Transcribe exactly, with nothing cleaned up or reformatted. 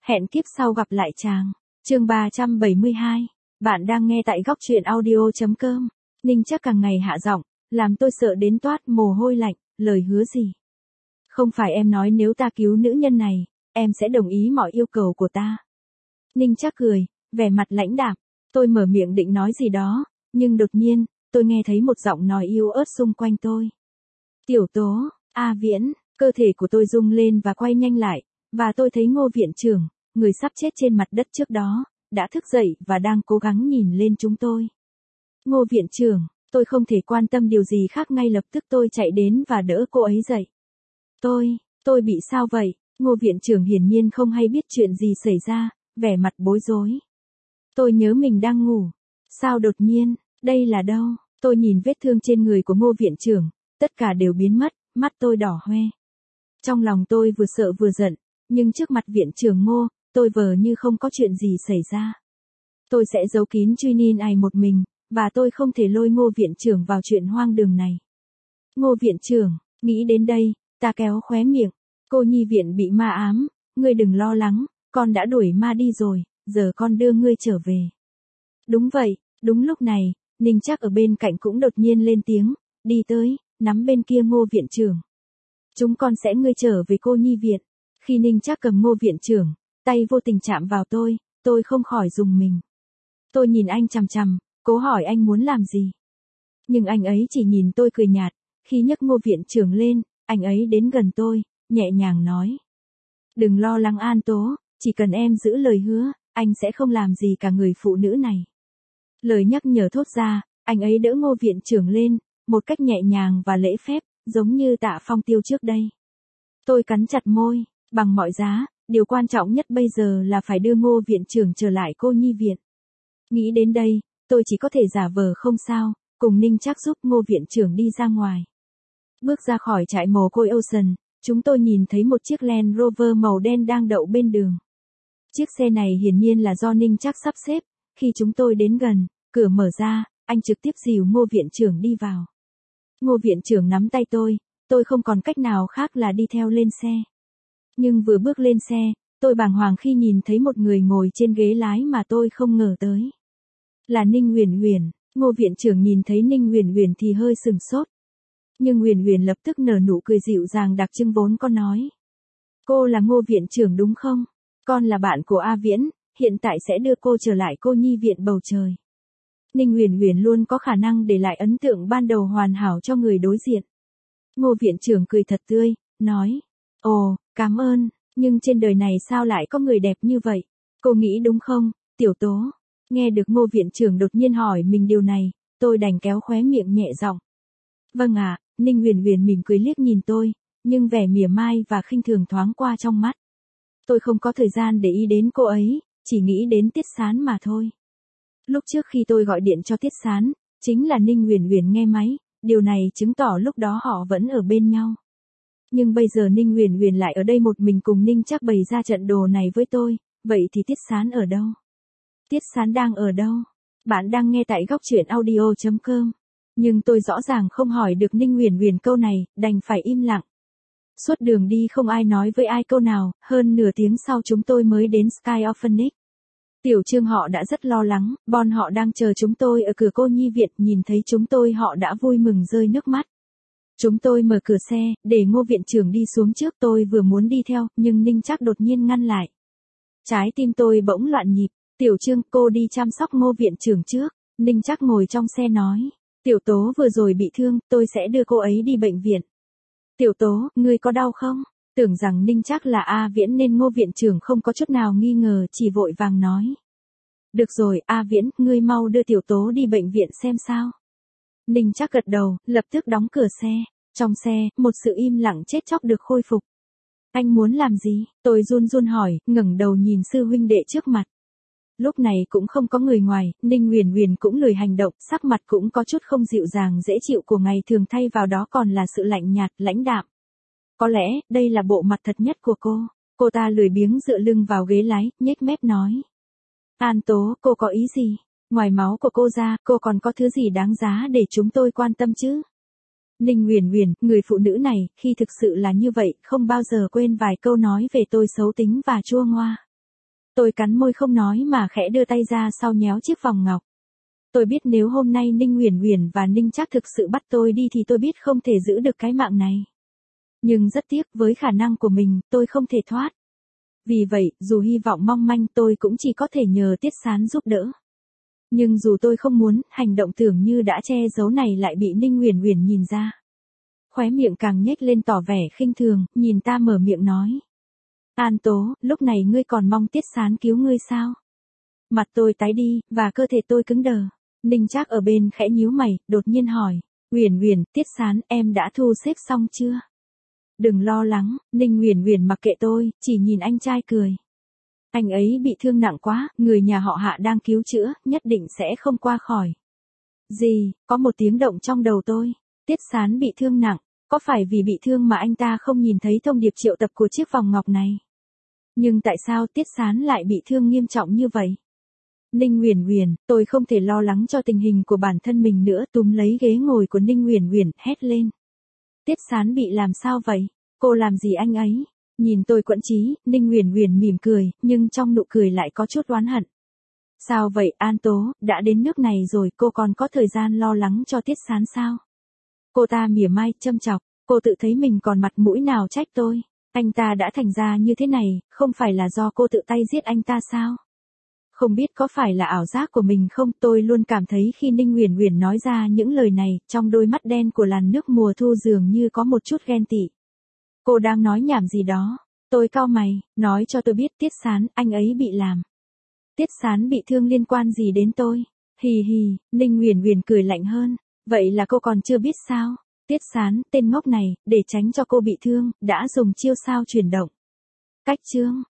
Hẹn kiếp sau gặp lại chàng. Chương ba trăm bảy mươi hai. Bạn đang nghe tại góc truyện audio chấm com. Ninh Trác càng ngày hạ giọng, làm tôi sợ đến toát mồ hôi lạnh, lời hứa gì? Không phải em nói nếu ta cứu nữ nhân này, em sẽ đồng ý mọi yêu cầu của ta. Ninh Trác cười, vẻ mặt lãnh đạm. Tôi mở miệng định nói gì đó, nhưng đột nhiên, tôi nghe thấy một giọng nói yếu ớt xung quanh tôi. Tiểu Tố, A Viễn, cơ thể của tôi rung lên và quay nhanh lại, và tôi thấy Ngô viện trưởng, người sắp chết trên mặt đất trước đó, đã thức dậy và đang cố gắng nhìn lên chúng tôi. Ngô viện trưởng, tôi không thể quan tâm điều gì khác, ngay lập tức tôi chạy đến và đỡ cô ấy dậy. Tôi, tôi bị sao vậy? Ngô viện trưởng hiển nhiên không hay biết chuyện gì xảy ra, vẻ mặt bối rối. Tôi nhớ mình đang ngủ. Sao đột nhiên, đây là đâu? Tôi nhìn vết thương trên người của Ngô viện trưởng, tất cả đều biến mất, mắt tôi đỏ hoe. Trong lòng tôi vừa sợ vừa giận, nhưng trước mặt viện trưởng Ngô, tôi vờ như không có chuyện gì xảy ra. Tôi sẽ giấu kín Truy Ninh ai một mình, và tôi không thể lôi Ngô viện trưởng vào chuyện hoang đường này. Ngô viện trưởng, nghĩ đến đây, ta kéo khóe miệng. Cô nhi viện bị ma ám, ngươi đừng lo lắng, con đã đuổi ma đi rồi, giờ con đưa ngươi trở về. Đúng vậy, đúng lúc này, Ninh Trác ở bên cạnh cũng đột nhiên lên tiếng, đi tới, nắm bên kia Ngô viện trưởng. Chúng con sẽ ngươi trở về cô nhi viện. Khi Ninh Trác cầm Ngô viện trưởng, tay vô tình chạm vào tôi, tôi không khỏi rùng mình. Tôi nhìn anh chằm chằm, cố hỏi anh muốn làm gì. Nhưng anh ấy chỉ nhìn tôi cười nhạt, khi nhấc Ngô viện trưởng lên, anh ấy đến gần tôi, nhẹ nhàng nói. Đừng lo lắng An Tố, chỉ cần em giữ lời hứa, anh sẽ không làm gì cả người phụ nữ này. Lời nhắc nhở thốt ra, anh ấy đỡ Ngô viện trưởng lên, một cách nhẹ nhàng và lễ phép, giống như Tạ Phong Tiêu trước đây. Tôi cắn chặt môi, bằng mọi giá, điều quan trọng nhất bây giờ là phải đưa Ngô viện trưởng trở lại cô nhi viện. Nghĩ đến đây, tôi chỉ có thể giả vờ không sao, cùng Ninh Trác giúp Ngô viện trưởng đi ra ngoài. Bước ra khỏi trại mồ côi Ocean, chúng tôi nhìn thấy một chiếc Land Rover màu đen đang đậu bên đường. Chiếc xe này hiển nhiên là do Ninh Trác sắp xếp, khi chúng tôi đến gần, cửa mở ra, anh trực tiếp dìu Ngô viện trưởng đi vào. Ngô viện trưởng nắm tay tôi, tôi không còn cách nào khác là đi theo lên xe. Nhưng vừa bước lên xe, tôi bàng hoàng khi nhìn thấy một người ngồi trên ghế lái mà tôi không ngờ tới. Là Ninh Huyền Huyền. Ngô viện trưởng nhìn thấy Ninh Huyền Huyền thì hơi sừng sốt. Nhưng Huyền Huyền lập tức nở nụ cười dịu dàng đặc trưng vốn có nói. Cô là Ngô viện trưởng đúng không? Con là bạn của A Viễn, hiện tại sẽ đưa cô trở lại cô nhi viện bầu trời. Ninh Huyền Huyền luôn có khả năng để lại ấn tượng ban đầu hoàn hảo cho người đối diện. Ngô viện trưởng cười thật tươi, nói. Ồ, cảm ơn, nhưng trên đời này sao lại có người đẹp như vậy? Cô nghĩ đúng không, Tiểu Tố? Nghe được Ngô viện trưởng đột nhiên hỏi mình điều này, tôi đành kéo khóe miệng nhẹ giọng. Vâng ạ, Ninh Huyền Huyền mỉm cười liếc nhìn tôi, nhưng vẻ mỉa mai và khinh thường thoáng qua trong mắt. Tôi không có thời gian để ý đến cô ấy, chỉ nghĩ đến Tiết Sán mà thôi. Lúc trước khi tôi gọi điện cho Tiết Sán, chính là Ninh Huyền Huyền nghe máy, điều này chứng tỏ lúc đó họ vẫn ở bên nhau. Nhưng bây giờ Ninh Huyền Huyền lại ở đây một mình cùng Ninh Trác bày ra trận đồ này với tôi, vậy thì Tiết Sán ở đâu? Tiết Sán đang ở đâu? Bạn đang nghe tại góc truyện audio chấm com. Nhưng tôi rõ ràng không hỏi được Ninh Huyền Huyền câu này, đành phải im lặng. Suốt đường đi không ai nói với ai câu nào, hơn nửa tiếng sau chúng tôi mới đến Sky Orphanage. Tiểu Trương họ đã rất lo lắng, bọn họ đang chờ chúng tôi ở cửa cô nhi viện, nhìn thấy chúng tôi họ đã vui mừng rơi nước mắt. Chúng tôi mở cửa xe, để Ngô viện trưởng đi xuống trước, tôi vừa muốn đi theo, nhưng Ninh Trác đột nhiên ngăn lại. Trái tim tôi bỗng loạn nhịp, Tiểu Trương, cô đi chăm sóc Ngô viện trưởng trước. Ninh Trác ngồi trong xe nói, Tiểu Tố vừa rồi bị thương, tôi sẽ đưa cô ấy đi bệnh viện. Tiểu Tố, ngươi có đau không? Tưởng rằng Ninh Trác là A Viễn nên Ngô viện trưởng không có chút nào nghi ngờ, chỉ vội vàng nói. Được rồi, A Viễn, ngươi mau đưa Tiểu Tố đi bệnh viện xem sao. Ninh Trác gật đầu, lập tức đóng cửa xe. Trong xe, một sự im lặng chết chóc được khôi phục. Anh muốn làm gì? Tôi run run hỏi, ngẩng đầu nhìn sư huynh đệ trước mặt. Lúc này cũng không có người ngoài, Ninh Huyền Huyền cũng lười hành động, sắc mặt cũng có chút không dịu dàng dễ chịu của ngày thường, thay vào đó còn là sự lạnh nhạt, lãnh đạm. Có lẽ, đây là bộ mặt thật nhất của cô. Cô ta lười biếng dựa lưng vào ghế lái, nhếch mép nói. An Tố, cô có ý gì? Ngoài máu của cô ra, cô còn có thứ gì đáng giá để chúng tôi quan tâm chứ? Ninh Huyền Huyền, người phụ nữ này, khi thực sự là như vậy, không bao giờ quên vài câu nói về tôi xấu tính và chua ngoa. Tôi cắn môi không nói mà khẽ đưa tay ra sau nhéo chiếc vòng ngọc. Tôi biết nếu hôm nay Ninh Uyển Uyển và Ninh Trác thực sự bắt tôi đi thì tôi biết không thể giữ được cái mạng này. Nhưng rất tiếc với khả năng của mình, tôi không thể thoát. Vì vậy, dù hy vọng mong manh tôi cũng chỉ có thể nhờ Tiết Sán giúp đỡ. Nhưng dù tôi không muốn, hành động tưởng như đã che giấu này lại bị Ninh Uyển Uyển nhìn ra. Khóe miệng càng nhếch lên tỏ vẻ khinh thường, nhìn ta mở miệng nói. An Tố, lúc này ngươi còn mong Tiết Sán cứu ngươi sao? Mặt tôi tái đi, và cơ thể tôi cứng đờ. Ninh Trác ở bên khẽ nhíu mày, đột nhiên hỏi. Uyển Uyển, Tiết Sán, em đã thu xếp xong chưa? Đừng lo lắng, Ninh Uyển Uyển mặc kệ tôi, chỉ nhìn anh trai cười. Anh ấy bị thương nặng quá, người nhà họ Hạ đang cứu chữa, nhất định sẽ không qua khỏi. Gì, có một tiếng động trong đầu tôi. Tiết Sán bị thương nặng, có phải vì bị thương mà anh ta không nhìn thấy thông điệp triệu tập của chiếc vòng ngọc này? Nhưng tại sao Tiết Sán lại bị thương nghiêm trọng như vậy? Ninh Uyển Uyển, tôi không thể lo lắng cho tình hình của bản thân mình nữa, túm lấy ghế ngồi của Ninh Uyển Uyển, hét lên. Tiết Sán bị làm sao vậy? Cô làm gì anh ấy? Nhìn tôi quẫn trí, Ninh Uyển Uyển mỉm cười, nhưng trong nụ cười lại có chút oán hận. Sao vậy An Tố, đã đến nước này rồi cô còn có thời gian lo lắng cho Tiết Sán sao? Cô ta mỉa mai, châm chọc, cô tự thấy mình còn mặt mũi nào trách tôi. Anh ta đã thành ra như thế này, không phải là do cô tự tay giết anh ta sao? Không biết có phải là ảo giác của mình không, tôi luôn cảm thấy khi Ninh Uyển Uyển nói ra những lời này, trong đôi mắt đen của làn nước mùa thu dường như có một chút ghen tị. Cô đang nói nhảm gì đó? Tôi cau mày, nói cho tôi biết Tiết Sán, anh ấy bị làm. Tiết Sán bị thương liên quan gì đến tôi? Hì hì, Ninh Uyển Uyển cười lạnh hơn. Vậy là cô còn chưa biết sao? Tiết Sán, tên ngốc này, để tránh cho cô bị thương, đã dùng chiêu sao chuyển động. Cách chương.